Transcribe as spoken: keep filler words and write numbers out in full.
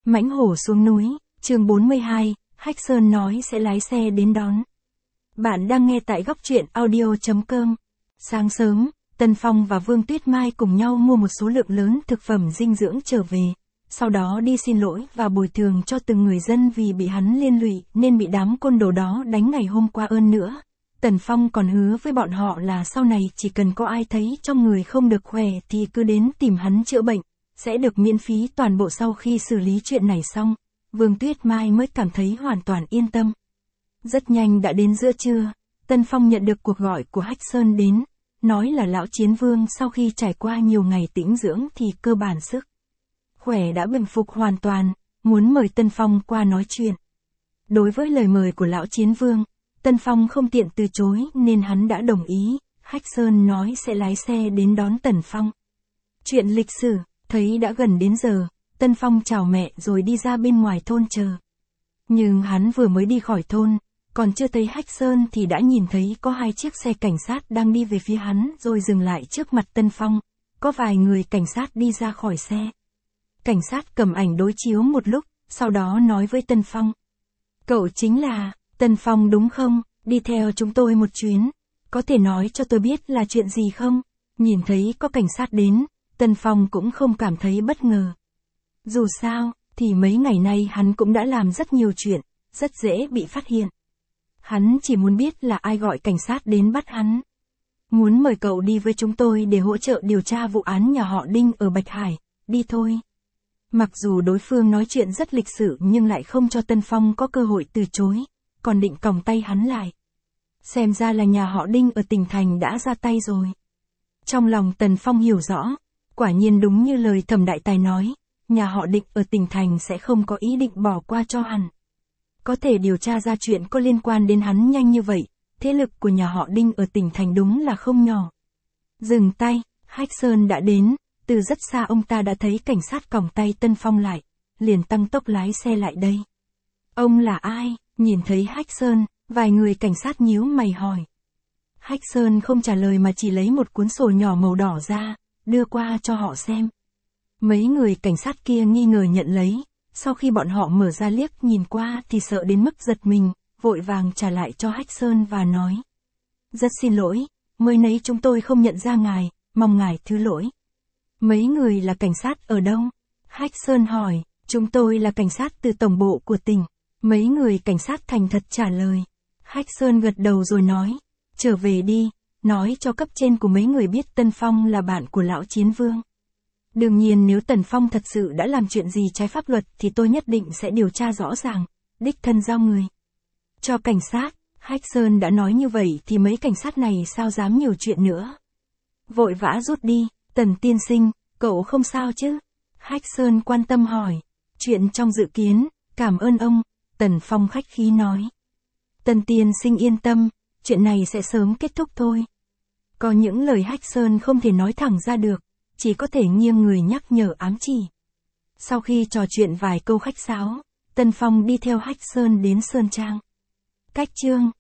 Mãnh hổ xuống núi, chương bốn mươi hai, Hách Sơn nói sẽ lái xe đến đón. Bạn đang nghe tại góc truyện audio chấm com. Sáng sớm, Tân Phong và Vương Tuyết Mai cùng nhau mua một số lượng lớn thực phẩm dinh dưỡng trở về, sau đó đi xin lỗi và bồi thường cho từng người dân vì bị hắn liên lụy nên bị đám côn đồ đó đánh ngày hôm qua ơn nữa. Tần Phong còn hứa với bọn họ là sau này chỉ cần có ai thấy trong người không được khỏe thì cứ đến tìm hắn chữa bệnh, sẽ được miễn phí toàn bộ. Sau khi xử lý chuyện này xong, Vương Tuyết Mai mới cảm thấy hoàn toàn yên tâm. Rất nhanh đã đến giữa trưa, Tân Phong nhận được cuộc gọi của Hách Sơn đến, nói là lão Chiến Vương sau khi trải qua nhiều ngày tĩnh dưỡng thì cơ bản sức khỏe đã bình phục hoàn toàn, muốn mời Tân Phong qua nói chuyện. Đối với lời mời của lão Chiến Vương, Tân Phong không tiện từ chối nên hắn đã đồng ý. Hách Sơn nói sẽ lái xe đến đón Tần Phong. Chuyện lịch sử, thấy đã gần đến giờ, Tân Phong chào mẹ rồi đi ra bên ngoài thôn chờ. Nhưng hắn vừa mới đi khỏi thôn, còn chưa thấy Hách Sơn thì đã nhìn thấy có hai chiếc xe cảnh sát đang đi về phía hắn rồi dừng lại trước mặt Tân Phong. Có vài người cảnh sát đi ra khỏi xe. Cảnh sát cầm ảnh đối chiếu một lúc, sau đó nói với Tân Phong. Cậu chính là Tân Phong đúng không? Đi theo chúng tôi một chuyến. Có thể nói cho tôi biết là chuyện gì không? Nhìn thấy có cảnh sát đến, Tân Phong cũng không cảm thấy bất ngờ. Dù sao, thì mấy ngày nay hắn cũng đã làm rất nhiều chuyện, rất dễ bị phát hiện. Hắn chỉ muốn biết là ai gọi cảnh sát đến bắt hắn. Muốn mời cậu đi với chúng tôi để hỗ trợ điều tra vụ án nhà họ Đinh ở Bạch Hải, đi thôi. Mặc dù đối phương nói chuyện rất lịch sự nhưng lại không cho Tân Phong có cơ hội từ chối, còn định còng tay hắn lại. Xem ra là nhà họ Đinh ở tỉnh thành đã ra tay rồi. Trong lòng Tần Phong hiểu rõ, quả nhiên đúng như lời Thẩm Đại Tài nói, nhà họ Đinh ở tỉnh thành sẽ không có ý định bỏ qua cho hắn. Có thể điều tra ra chuyện có liên quan đến hắn nhanh như vậy, thế lực của nhà họ Đinh ở tỉnh thành đúng là không nhỏ. Dừng tay, Hách Sơn đã đến, từ rất xa ông ta đã thấy cảnh sát còng tay Tân Phong lại, liền tăng tốc lái xe lại đây. Ông là ai? Nhìn thấy Hách Sơn, vài người cảnh sát nhíu mày hỏi. Hách Sơn không trả lời mà chỉ lấy một cuốn sổ nhỏ màu đỏ ra, đưa qua cho họ xem. Mấy người cảnh sát kia nghi ngờ nhận lấy, sau khi bọn họ mở ra liếc nhìn qua thì sợ đến mức giật mình, vội vàng trả lại cho Hách Sơn và nói. Rất xin lỗi, mới nấy chúng tôi không nhận ra ngài, mong ngài thứ lỗi. Mấy người là cảnh sát ở đâu? Hách Sơn hỏi, chúng tôi là cảnh sát từ tổng bộ của tỉnh. Mấy người cảnh sát thành thật trả lời. Hách Sơn gật đầu rồi nói, trở về đi, nói cho cấp trên của mấy người biết Tân Phong là bạn của lão Chiến Vương. Đương nhiên nếu Tần Phong thật sự đã làm chuyện gì trái pháp luật thì tôi nhất định sẽ điều tra rõ ràng, đích thân giao người cho cảnh sát. Hách Sơn đã nói như vậy thì mấy cảnh sát này sao dám nhiều chuyện nữa. Vội vã rút đi. Tần tiên sinh, cậu không sao chứ? Hách Sơn quan tâm hỏi. Chuyện trong dự kiến, cảm ơn ông, Tần Phong khách khí nói. Tần tiên sinh yên tâm, chuyện này sẽ sớm kết thúc thôi. Có những lời Hách Sơn không thể nói thẳng ra được, chỉ có thể nghiêng người nhắc nhở ám chỉ. Sau khi trò chuyện vài câu khách sáo, Tần Phong đi theo Hách Sơn đến Sơn Trang. Cách chương